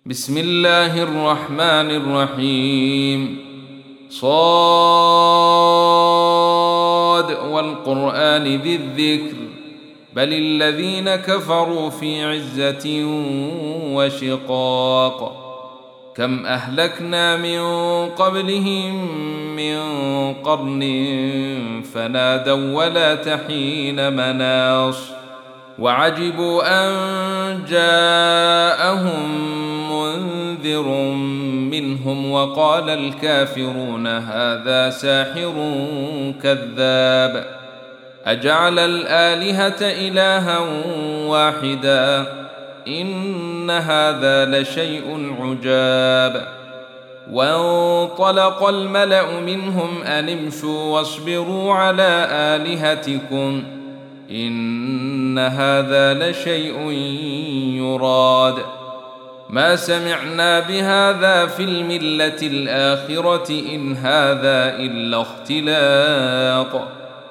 بسم الله الرحمن الرحيم. صاد والقرآن ذي الذكر بل الذين كفروا في عزة وشقاق. كم أهلكنا من قبلهم من قرن فنادوا ولا تحين مناص وعجبوا أن جاءهم منذر منهم وقال الكافرون هذا ساحر كذاب أجعل الآلهة إلها واحدا إن هذا لشيء عجاب. وانطلق الملأ منهم أن امشوا واصبروا على آلهتكم إن هذا لشيء يراد ما سمعنا بهذا في الملة الآخرة إن هذا إلا اختلاق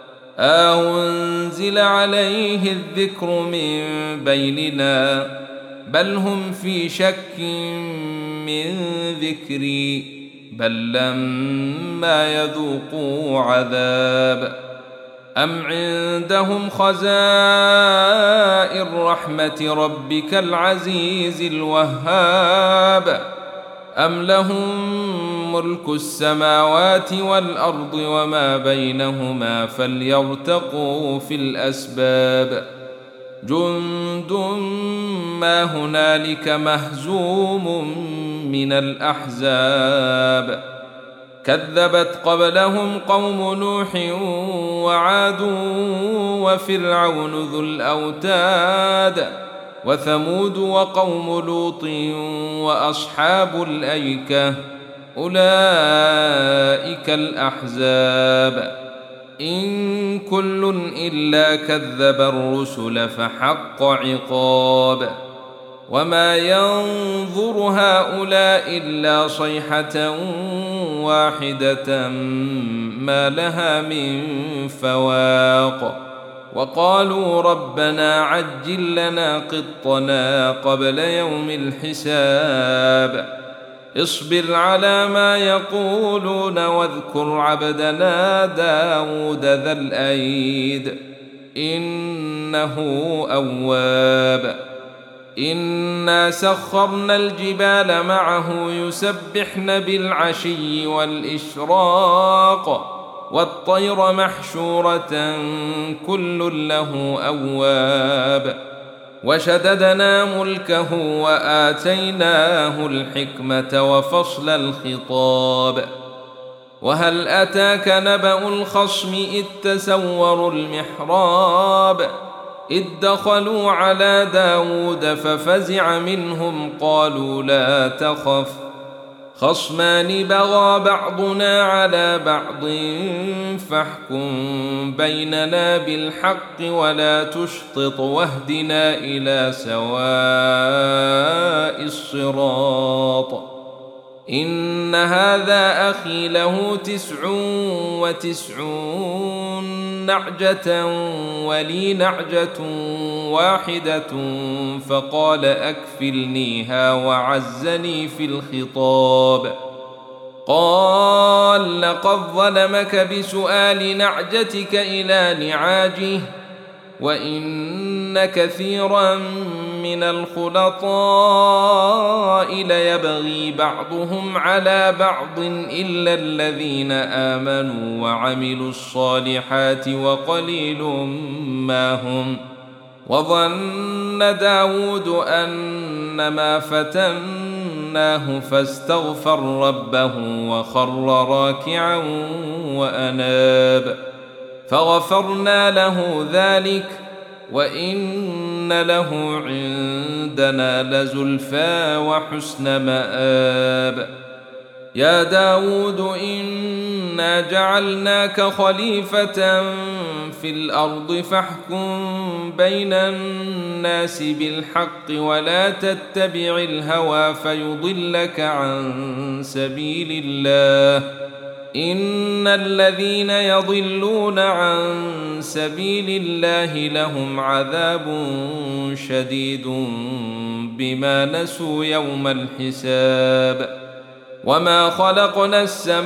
أنزل عليه الذكر من بيننا بل هم في شك من ذكري بل لما يذوقوا عذاب أم عندهم خزائن رحمة ربك العزيز الوهاب أم لهم ملك السماوات والأرض وما بينهما فليرتقوا في الأسباب جند ما هنالك مهزوم من الأحزاب كذبت قبلهم قوم نوح وعاد وفرعون ذو الأوتاد وثمود وقوم لوط وأصحاب الأيكة أولئك الأحزاب إن كل إلا كذب الرسل فحق عقاب وما ينظر هؤلاء إلا صيحة واحدة ما لها من فواق وقالوا ربنا عجل لنا قطنا قبل يوم الحساب اصبر على ما يقولون واذكر عبدنا داود ذا الأيد إنه أواب إنا سخرنا الجبال معه يسبحن بالعشي والإشراق والطير محشورة كل له أواب وشددنا ملكه وآتيناه الحكمة وفصل الخطاب وهل أتاك نبأ الخصم إذ تسوروا المحراب إذ دخلوا على داود ففزع منهم قالوا لا تخف خصمان بغى بعضنا على بعض فاحكم بيننا بالحق ولا تشطط واهدنا إلى سواء الصراط إن هذا أخي له 99 نعجة ولي نعجة واحدة فقال أكفلنيها وعزني في الخطاب قال لقد ظلمك بسؤال نعجتك إلى نعاجه وإن كثيرا من الخلطاء ليبغي بعضهم على بعض إلا الذين آمنوا وعملوا الصالحات وقليل ما هم وظن داود أنما فتناه فاستغفر ربه وخر راكعا وأناب فغفرنا له ذلك وإن له عندنا لزلفى وحسن مآب يا داود إنا جعلناك خليفة في الأرض فاحكم بين الناس بالحق ولا تتبع الهوى فيضلك عن سبيل الله إن الذين يضلون عن سبيل الله لهم عذاب شديد بما نسوا يوم الحساب وما خلقنا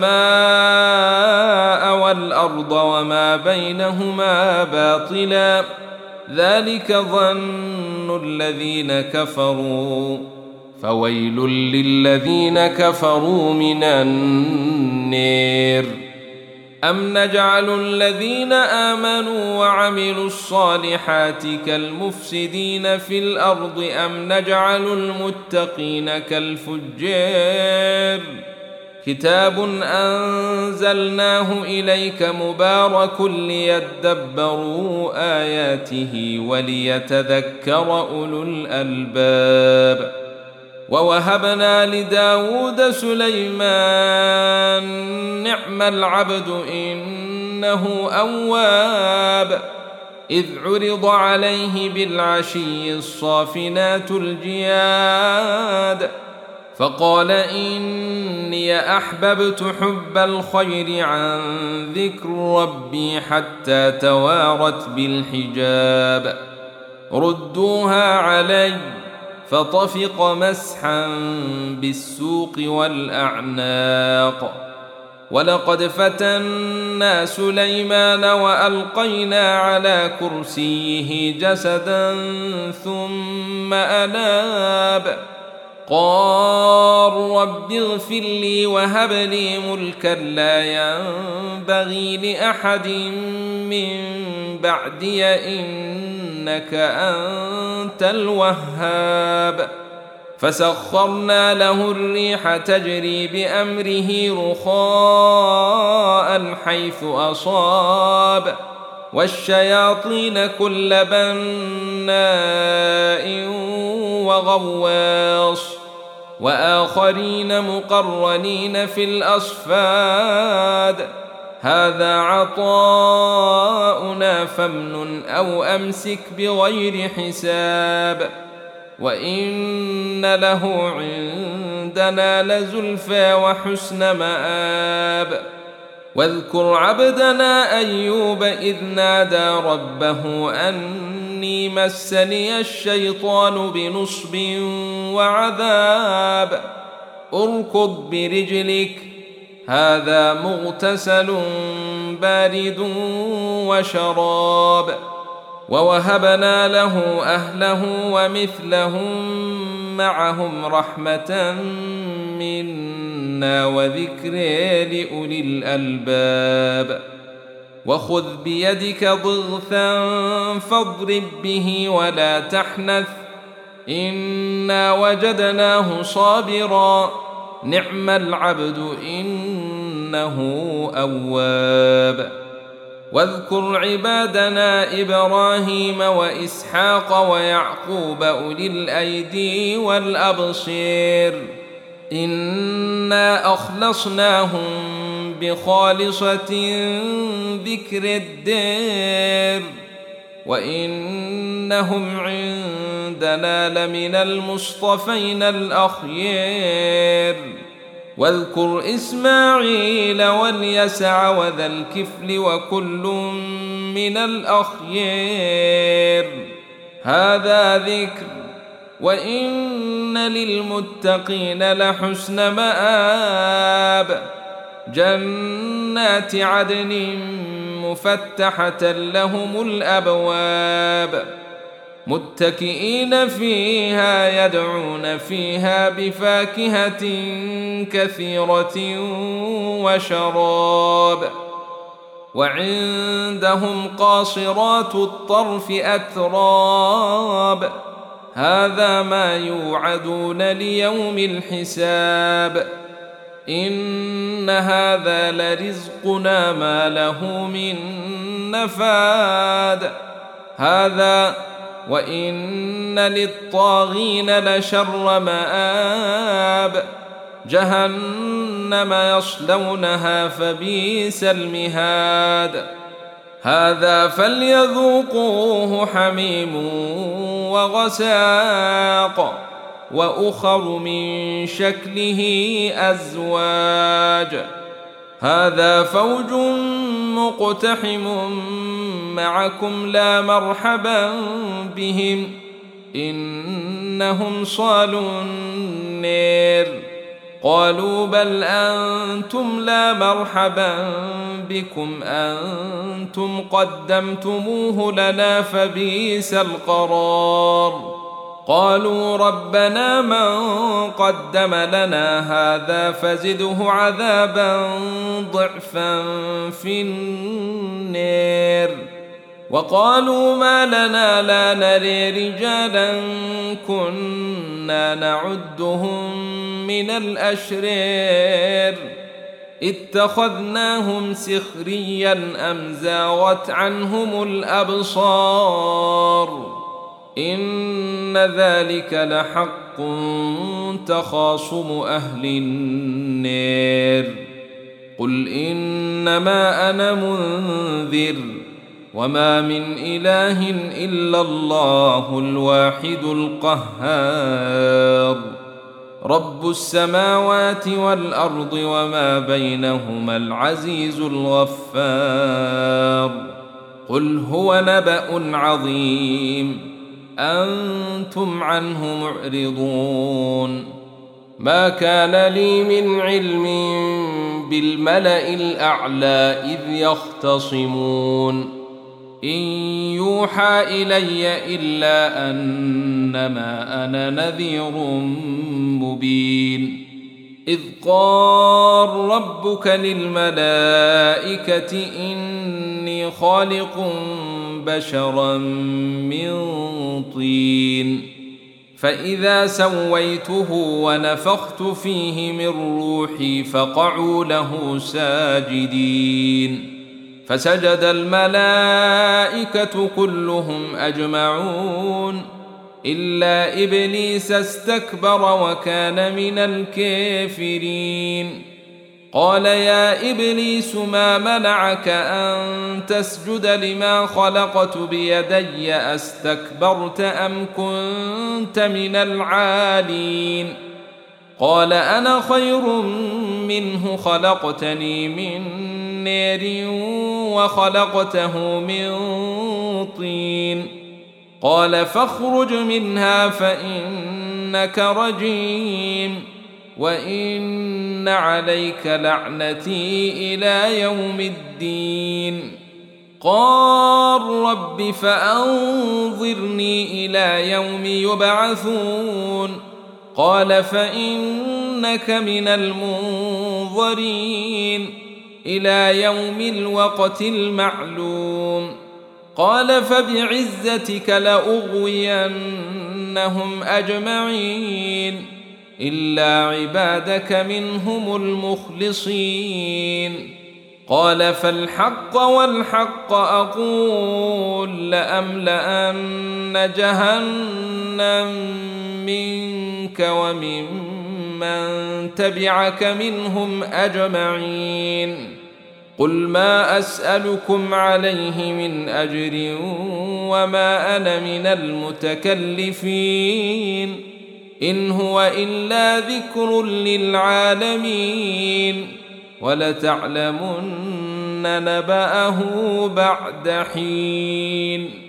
السماء والأرض وما بينهما باطلا ذلك ظن الذين كفروا فويل للذين كفروا من النار أم نجعل الذين آمنوا وعملوا الصالحات كالمفسدين في الأرض أم نجعل المتقين كالفجار كتاب أنزلناه إليك مبارك ليدبروا آياته وليتذكر أولو الألباب ووهبنا لداود سليمان نعم العبد إنه أواب إذ عرض عليه بالعشي الصافنات الجياد فقال إني أحببت حب الخير عن ذكر ربي حتى توارت بالحجاب ردوها علي فطفق مسحا بالسوق والأعناق ولقد فتنا سليمان وألقينا على كرسيه جسدا ثم أناب قال رب اغفر لي وهب لي ملكا لا ينبغي لأحد من بعدي إنك أنت الوهاب فسخرنا له الريح تجري بأمره رخاء حيث أصاب والشياطين كل بناء وغواص وآخرين مقرنين في الأصفاد هذا عطاؤنا فامنن أو أمسك بغير حساب وإن له عندنا لزلفى وحسن مآب واذكر عبدنا أيوب إذ نادى ربه أني مسني الشيطان بنصب وعذاب اركض برجلك هذا مغتسل بارد وشراب ووهبنا له أهله ومثلهم معهم رحمة منا وذكر لأولي الألباب وخذ بيدك ضغثا فاضرب به ولا تحنث إنا وجدناه صابرا نعم العبد إنه أواب واذكر عبادنا إبراهيم وإسحاق ويعقوب أولي الأيدي والأبصير إنا أخلصناهم بخالصة ذكر الدار وإنهم عندنا لمن المصطفين الأخيار واذكر إسماعيل واليسع وذا الكفل وكل من الأخيار هذا ذكر وإن للمتقين لحسن مآب جنات عدن مفتحة لهم الأبواب متكئين فيها يدعون فيها بفاكهة كثيرة وشراب وعندهم قاصرات الطرف أتراب هذا ما يوعدون ليوم الحساب إن هذا لرزقنا ما له من نفاد هذا وإن للطاغين لشر مآب جهنم يصلونها فبئس المهاد هذا فليذوقوه حميم وغساق وأخر من شكله أزواج هذا فوج مقتحم معكم لا مرحبا بهم إنهم صالوا النار. قالوا بل أنتم لا مرحبا بكم أنتم قدمتموه لنا فبئس القرار. قالوا ربنا من قدم لنا هذا فزده عذابا ضعفا في النار. وقالوا ما لنا لا نري رجالا كنا نعدهم من الأشرار اتخذناهم سخريا أم زاغت عنهم الأبصار. إن ذلك لحق تخاصم أهل النار. قل إنما أنا منذر وما من إله إلا الله الواحد القهار. رب السماوات والأرض وما بينهما العزيز الغفار. قل هو نبأ عظيم أنتم عنه معرضون. ما كان لي من علم بالملأ الأعلى إذ يختصمون إن يوحى إلي إلا أنما أنا نذير مبين. إذ قال ربك للملائكة إني خالق بشرا من طين فإذا سويته ونفخت فيه من روحي فقعوا له ساجدين. فسجد الملائكة كلهم أجمعون إلا إبليس استكبر وكان من الكافرين. قال يا إبليس ما منعك أن تسجد لما خلقت بيدي أستكبرت أم كنت من العالين؟ قال أنا خير منه خلقتني من نار وخلقته من طين. قال فاخرج منها فإنك رجيم وإن عليك لعنتي إلى يوم الدين. قال رب فأنظرني إلى يوم يبعثون. قال فإنك من المنظرين إلى يوم الوقت المعلوم. قال فبعزتك لأغوينهم أجمعين إلا عبادك منهم المخلصين. قال فالحق والحق أقول لأملأن جهنم منك وممن تبعك منهم أجمعين. قل ما أسألكم عليه من أجر وما أنا من المتكلفين إن هو إلا ذكر للعالمين ولتعلمن نبأه بعد حين.